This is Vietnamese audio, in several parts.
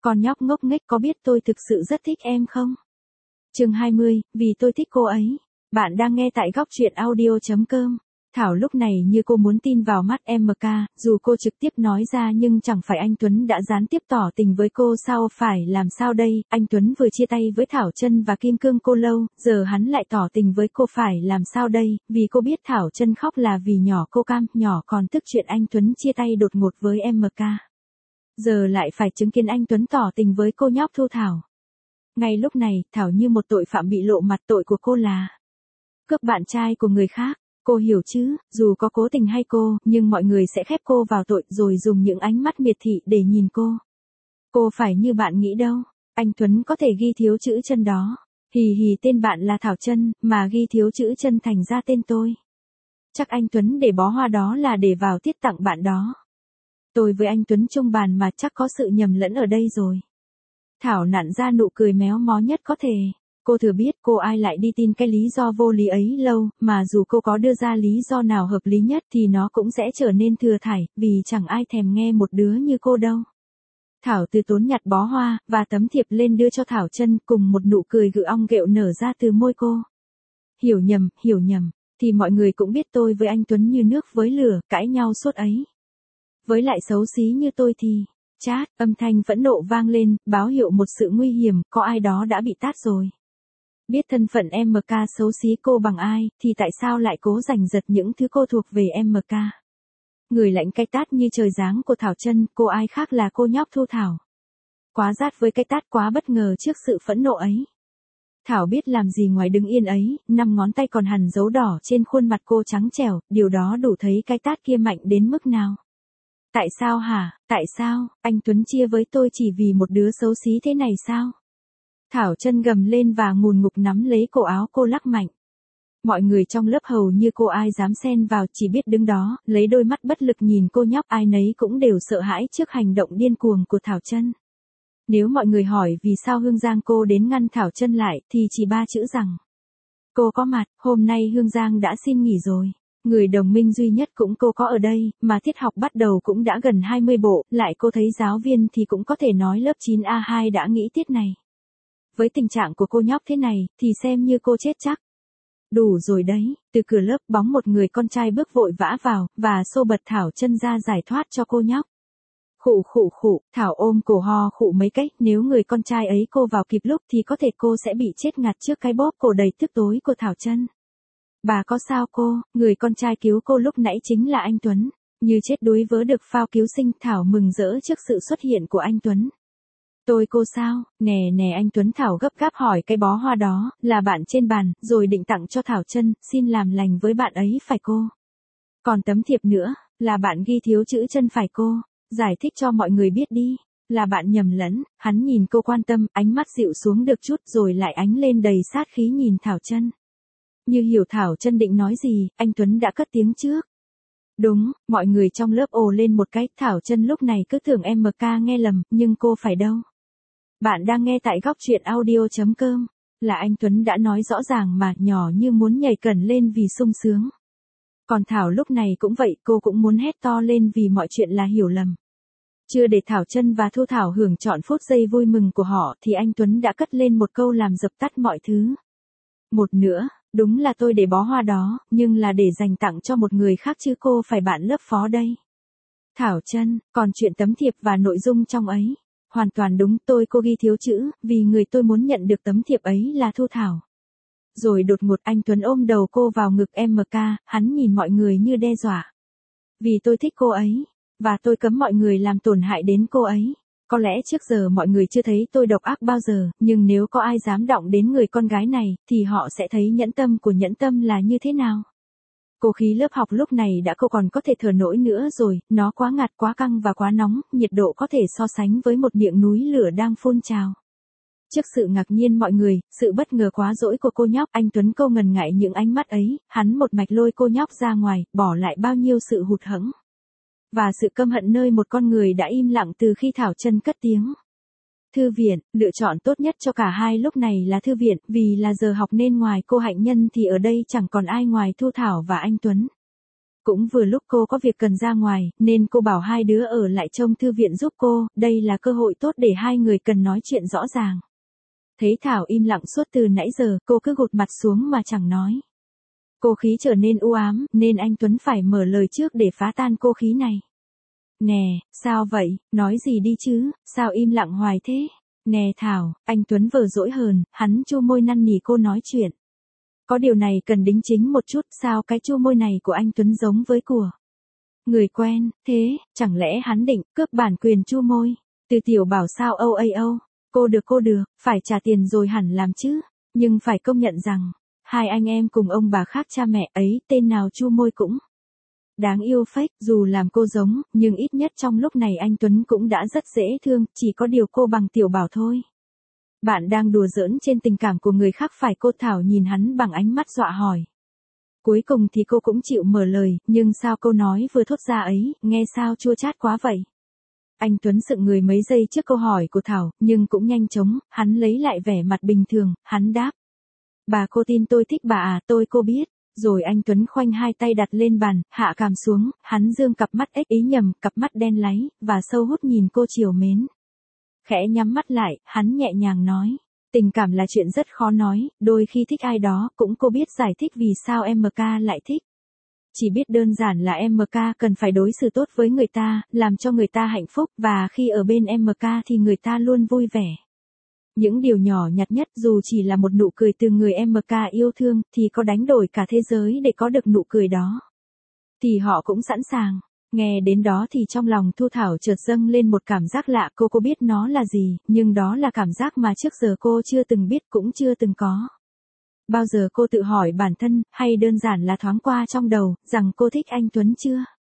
Con nhóc ngốc nghếch có biết tôi thực sự rất thích em không? Chương 20, vì tôi thích cô ấy. Bạn đang nghe tại góc truyện audio.com. Thảo lúc này như cô muốn tin vào mắt MK, dù cô trực tiếp nói ra nhưng chẳng phải anh Tuấn đã gián tiếp tỏ tình với cô sao, phải làm sao đây, anh Tuấn vừa chia tay với Thảo Chân và Kim Cương cô lâu, giờ hắn lại tỏ tình với cô, phải làm sao đây, vì cô biết Thảo Chân khóc là vì nhỏ cô cam, nhỏ còn tức chuyện anh Tuấn chia tay đột ngột với MK. Giờ lại phải chứng kiến anh Tuấn tỏ tình với cô nhóc Thu Thảo. Ngay lúc này, Thảo như một tội phạm bị lộ mặt, tội của cô là cướp bạn trai của người khác. Cô hiểu chứ, dù có cố tình hay cô, nhưng mọi người sẽ khép cô vào tội rồi dùng những ánh mắt miệt thị để nhìn cô. Cô phải như bạn nghĩ đâu, anh Tuấn có thể ghi thiếu chữ Chân đó. Hì hì, tên bạn là Thảo Chân, mà ghi thiếu chữ Chân thành ra tên tôi. Chắc anh Tuấn để bó hoa đó là để vào tiết tặng bạn đó. Tôi với anh Tuấn chung bàn mà, chắc có sự nhầm lẫn ở đây rồi. Thảo nặn ra nụ cười méo mó nhất có thể. Cô thừa biết cô ai lại đi tin cái lý do vô lý ấy lâu, mà dù cô có đưa ra lý do nào hợp lý nhất thì nó cũng sẽ trở nên thừa thải, vì chẳng ai thèm nghe một đứa như cô đâu. Thảo từ tốn nhặt bó hoa, và tấm thiệp lên đưa cho Thảo Chân, cùng một nụ cười gự ong ghẹo nở ra từ môi cô. Hiểu nhầm, thì mọi người cũng biết tôi với anh Tuấn như nước với lửa, cãi nhau suốt ấy. Với lại xấu xí như tôi thì... Chát, âm thanh phẫn nộ vang lên, báo hiệu một sự nguy hiểm, có ai đó đã bị tát rồi. Biết thân phận MK xấu xí cô bằng ai, thì tại sao lại cố giành giật những thứ cô thuộc về MK? Người lãnh cái tát như trời giáng của Thảo Chân, cô ai khác là cô nhóc Thu Thảo. Quá rát với cái tát, quá bất ngờ trước sự phẫn nộ ấy. Thảo biết làm gì ngoài đứng yên ấy, 5 ngón tay còn hằn dấu đỏ trên khuôn mặt cô trắng trẻo, điều đó đủ thấy cái tát kia mạnh đến mức nào. Tại sao hả, tại sao, anh Tuấn chia với tôi chỉ vì một đứa xấu xí thế này sao? Thảo Chân gầm lên và ngùn ngục nắm lấy cổ áo cô lắc mạnh. Mọi người trong lớp hầu như cô ai dám xen vào, chỉ biết đứng đó, lấy đôi mắt bất lực nhìn cô nhóc, ai nấy cũng đều sợ hãi trước hành động điên cuồng của Thảo Chân. Nếu mọi người hỏi vì sao Hương Giang cô đến ngăn Thảo Chân lại, thì chỉ 3 chữ rằng: cô có mặt, hôm nay Hương Giang đã xin nghỉ rồi. Người đồng minh duy nhất cũng cô có ở đây, mà tiết học bắt đầu cũng đã gần 20 bộ, lại cô thấy giáo viên thì cũng có thể nói lớp 9A2 đã nghỉ tiết này. Với tình trạng của cô nhóc thế này, thì xem như cô chết chắc. Đủ rồi đấy, từ cửa lớp bóng một người con trai bước vội vã vào, và xô bật Thảo Chân ra giải thoát cho cô nhóc. Khụ, Thảo ôm cổ ho khụ mấy cách, nếu người con trai ấy cô vào kịp lúc thì có thể cô sẽ bị chết ngạt trước cái bóp cổ đầy tức tối của Thảo Chân. Bà có sao cô, người con trai cứu cô lúc nãy chính là anh Tuấn. Như chết đuối vớ được phao cứu sinh, Thảo mừng rỡ trước sự xuất hiện của anh Tuấn. Tôi cô sao, nè anh Tuấn. Thảo gấp gáp hỏi cái bó hoa đó, là bạn trên bàn, rồi định tặng cho Thảo Chân, xin làm lành với bạn ấy phải cô. Còn tấm thiệp nữa, là bạn ghi thiếu chữ Chân phải cô, giải thích cho mọi người biết đi, là bạn nhầm lẫn. Hắn nhìn cô quan tâm, ánh mắt dịu xuống được chút rồi lại ánh lên đầy sát khí nhìn Thảo Chân. Như hiểu Thảo Chân định nói gì, anh Tuấn đã cất tiếng trước. Đúng, mọi người trong lớp ồ lên một cái, Thảo Chân lúc này cứ tưởng MK nghe lầm, nhưng cô phải đâu. Bạn đang nghe tại góc truyện audio.com, là anh Tuấn đã nói rõ ràng mà, nhỏ như muốn nhảy cẩn lên vì sung sướng. Còn Thảo lúc này cũng vậy, cô cũng muốn hét to lên vì mọi chuyện là hiểu lầm. Chưa để Thảo Chân và Thu Thảo hưởng trọn phút giây vui mừng của họ thì anh Tuấn đã cất lên một câu làm dập tắt mọi thứ. Một nữa, đúng là tôi để bó hoa đó, nhưng là để dành tặng cho một người khác chứ cô phải bạn lớp phó đây. Thảo Chân, còn chuyện tấm thiệp và nội dung trong ấy. Hoàn toàn đúng, cô ghi thiếu chữ, vì người tôi muốn nhận được tấm thiệp ấy là Thu Thảo. Rồi đột ngột anh Tuấn ôm đầu cô vào ngực MK, hắn nhìn mọi người như đe dọa. Vì tôi thích cô ấy, và tôi cấm mọi người làm tổn hại đến cô ấy. Có lẽ trước giờ mọi người chưa thấy tôi độc ác bao giờ, nhưng nếu có ai dám động đến người con gái này, thì họ sẽ thấy nhẫn tâm của nhẫn tâm là như thế nào. Cô khí lớp học lúc này đã không còn có thể thở nổi nữa rồi, nó quá ngạt, quá căng và quá nóng, nhiệt độ có thể so sánh với một miệng núi lửa đang phun trào. Trước sự ngạc nhiên mọi người, sự bất ngờ quá dỗi của cô nhóc, anh Tuấn câu ngần ngại những ánh mắt ấy, hắn một mạch lôi cô nhóc ra ngoài, bỏ lại bao nhiêu sự hụt hẫng và sự căm hận nơi một con người đã im lặng từ khi Thảo Chân cất tiếng. Thư viện, lựa chọn tốt nhất cho cả hai lúc này là thư viện, vì là giờ học nên ngoài cô Hạnh Nhân thì ở đây chẳng còn ai ngoài Thu Thảo và anh Tuấn. Cũng vừa lúc cô có việc cần ra ngoài, nên cô bảo hai đứa ở lại trông thư viện giúp cô, đây là cơ hội tốt để hai người cần nói chuyện rõ ràng. Thấy Thảo im lặng suốt từ nãy giờ, cô cứ gục mặt xuống mà chẳng nói. Cô khí trở nên u ám, nên anh Tuấn phải mở lời trước để phá tan cô khí này. Nè, sao vậy, nói gì đi chứ, sao im lặng hoài thế? Nè Thảo, anh Tuấn vờ dỗi hờn, hắn chu môi năn nỉ cô nói chuyện. Có điều này cần đính chính một chút, sao cái chu môi này của anh Tuấn giống với của người quen, thế, chẳng lẽ hắn định cướp bản quyền chu môi? Từ Tiểu bảo sao âu, cô được, phải trả tiền rồi hẳn làm chứ, nhưng phải công nhận rằng, hai anh em cùng ông bà khác cha mẹ ấy, tên nào chu môi cũng đáng yêu phết, dù làm cô giống, nhưng ít nhất trong lúc này anh Tuấn cũng đã rất dễ thương, chỉ có điều cô bằng Tiểu bảo thôi. Bạn đang đùa giỡn trên tình cảm của người khác phải, cô Thảo nhìn hắn bằng ánh mắt dọa hỏi. Cuối cùng thì cô cũng chịu mở lời, nhưng sao câu nói vừa thốt ra ấy, nghe sao chua chát quá vậy? Anh Tuấn sững người mấy giây trước câu hỏi của Thảo, nhưng cũng nhanh chóng, hắn lấy lại vẻ mặt bình thường, hắn đáp. Bà cô tin tôi thích bà à, cô biết. Rồi anh Tuấn khoanh hai tay đặt lên bàn, hạ cằm xuống, hắn dương cặp mắt ếch ý nhầm, cặp mắt đen láy, và sâu hút nhìn cô trìu mến. Khẽ nhắm mắt lại, hắn nhẹ nhàng nói. Tình cảm là chuyện rất khó nói, đôi khi thích ai đó, cũng cô biết giải thích vì sao MK lại thích. Chỉ biết đơn giản là MK cần phải đối xử tốt với người ta, làm cho người ta hạnh phúc, và khi ở bên MK thì người ta luôn vui vẻ. Những điều nhỏ nhặt nhất dù chỉ là một nụ cười từ người MK yêu thương, thì có đánh đổi cả thế giới để có được nụ cười đó. Thì họ cũng sẵn sàng. Nghe đến đó thì trong lòng Thu Thảo chợt dâng lên một cảm giác lạ, cô biết nó là gì, nhưng đó là cảm giác mà trước giờ cô chưa từng biết cũng chưa từng có. Bao giờ cô tự hỏi bản thân, hay đơn giản là thoáng qua trong đầu, rằng cô thích anh Tuấn chưa?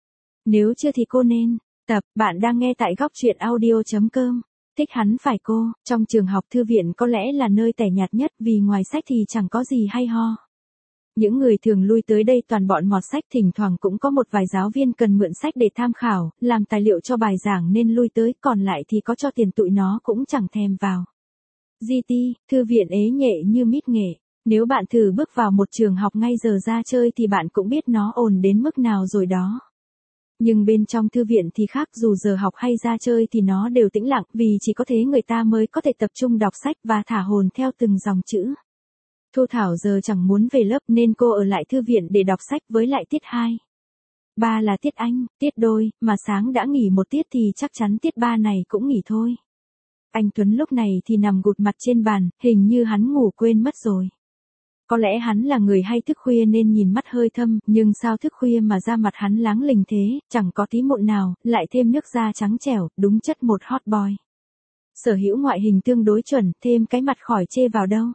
Nếu chưa thì cô nên bạn đang nghe tại góc truyện audio.com. Thích hắn phải cô, trong trường học thư viện có lẽ là nơi tẻ nhạt nhất vì ngoài sách thì chẳng có gì hay ho. Những người thường lui tới đây toàn bọn mọt sách, thỉnh thoảng cũng có một vài giáo viên cần mượn sách để tham khảo, làm tài liệu cho bài giảng nên lui tới, còn lại thì có cho tiền tụi nó cũng chẳng thèm vào. GT, thư viện ế nhệ như mít nghệ. Nếu bạn thử bước vào một trường học ngay giờ ra chơi thì bạn cũng biết nó ồn đến mức nào rồi đó. Nhưng bên trong thư viện thì khác, dù giờ học hay ra chơi thì nó đều tĩnh lặng, vì chỉ có thế người ta mới có thể tập trung đọc sách và thả hồn theo từng dòng chữ. Thu Thảo giờ chẳng muốn về lớp nên cô ở lại thư viện để đọc sách với lại tiết 2. 3 là tiết Anh, tiết đôi, mà sáng đã nghỉ một tiết thì chắc chắn tiết 3 này cũng nghỉ thôi. Anh Tuấn lúc này thì nằm gục mặt trên bàn, hình như hắn ngủ quên mất rồi. Có lẽ hắn là người hay thức khuya nên nhìn mắt hơi thâm, nhưng sao thức khuya mà da mặt hắn láng lình thế, chẳng có tí mụn nào, lại thêm nước da trắng trẻo, đúng chất một hot boy. Sở hữu ngoại hình tương đối chuẩn, thêm cái mặt khỏi chê vào đâu.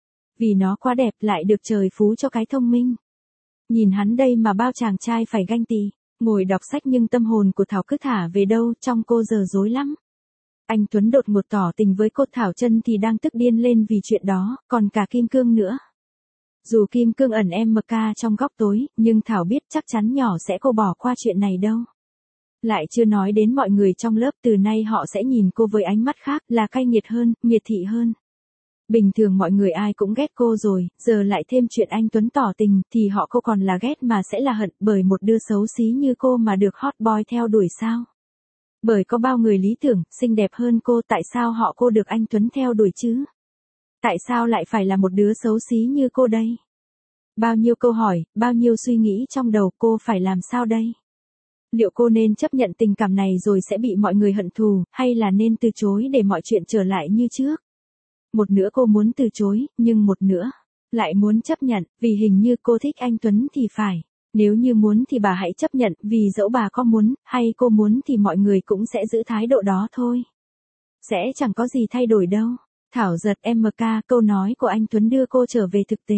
Vì nó quá đẹp lại được trời phú cho cái thông minh. Nhìn hắn đây mà bao chàng trai phải ganh tị, ngồi đọc sách nhưng tâm hồn của Thảo cứ thả về đâu, trong cô giờ rối lắm. Anh Tuấn đột ngột tỏ tình với cô Thảo Chân thì đang tức điên lên vì chuyện đó, còn cả Kim Cương nữa. Dù Kim Cương ẩn MK trong góc tối, nhưng Thảo biết chắc chắn nhỏ sẽ cô bỏ qua chuyện này đâu. Lại chưa nói đến mọi người trong lớp, từ nay họ sẽ nhìn cô với ánh mắt khác, là cay nghiệt hơn, miệt thị hơn. Bình thường mọi người ai cũng ghét cô rồi, giờ lại thêm chuyện anh Tuấn tỏ tình, thì họ cô còn là ghét mà sẽ là hận, bởi một đứa xấu xí như cô mà được hot boy theo đuổi sao? Bởi có bao người lý tưởng, xinh đẹp hơn cô, tại sao họ cô được anh Tuấn theo đuổi chứ? Tại sao lại phải là một đứa xấu xí như cô đây? Bao nhiêu câu hỏi, bao nhiêu suy nghĩ trong đầu, cô phải làm sao đây? Liệu cô nên chấp nhận tình cảm này rồi sẽ bị mọi người hận thù, hay là nên từ chối để mọi chuyện trở lại như trước? Một nửa cô muốn từ chối, nhưng một nửa lại muốn chấp nhận, vì hình như cô thích anh Tuấn thì phải. Nếu như muốn thì bà hãy chấp nhận, vì dẫu bà có muốn, hay cô muốn thì mọi người cũng sẽ giữ thái độ đó thôi. Sẽ chẳng có gì thay đổi đâu. Thảo giật MK, câu nói của anh Tuấn đưa cô trở về thực tế.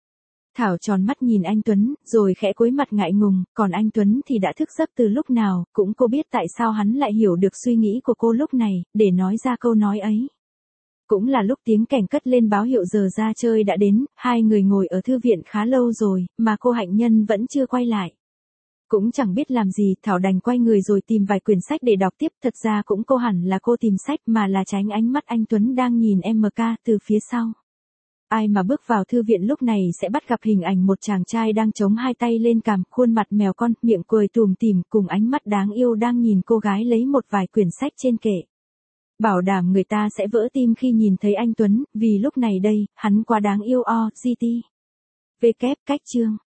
Thảo tròn mắt nhìn anh Tuấn, rồi khẽ cúi mặt ngại ngùng, còn anh Tuấn thì đã thức giấc từ lúc nào, cũng cô biết tại sao hắn lại hiểu được suy nghĩ của cô lúc này, để nói ra câu nói ấy. Cũng là lúc tiếng kèn cất lên báo hiệu giờ ra chơi đã đến, hai người ngồi ở thư viện khá lâu rồi, mà cô Hạnh Nhân vẫn chưa quay lại. Cũng chẳng biết làm gì, Thảo đành quay người rồi tìm vài quyển sách để đọc tiếp, thật ra cũng cô hẳn là cô tìm sách mà là tránh ánh mắt anh Tuấn đang nhìn MK từ phía sau. Ai mà bước vào thư viện lúc này sẽ bắt gặp hình ảnh một chàng trai đang chống hai tay lên cằm, khuôn mặt mèo con, miệng cười tủm tỉm, cùng ánh mắt đáng yêu đang nhìn cô gái lấy một vài quyển sách trên kệ. Bảo đảm người ta sẽ vỡ tim khi nhìn thấy anh Tuấn, vì lúc này đây, hắn quá đáng yêu. GT. Cách chương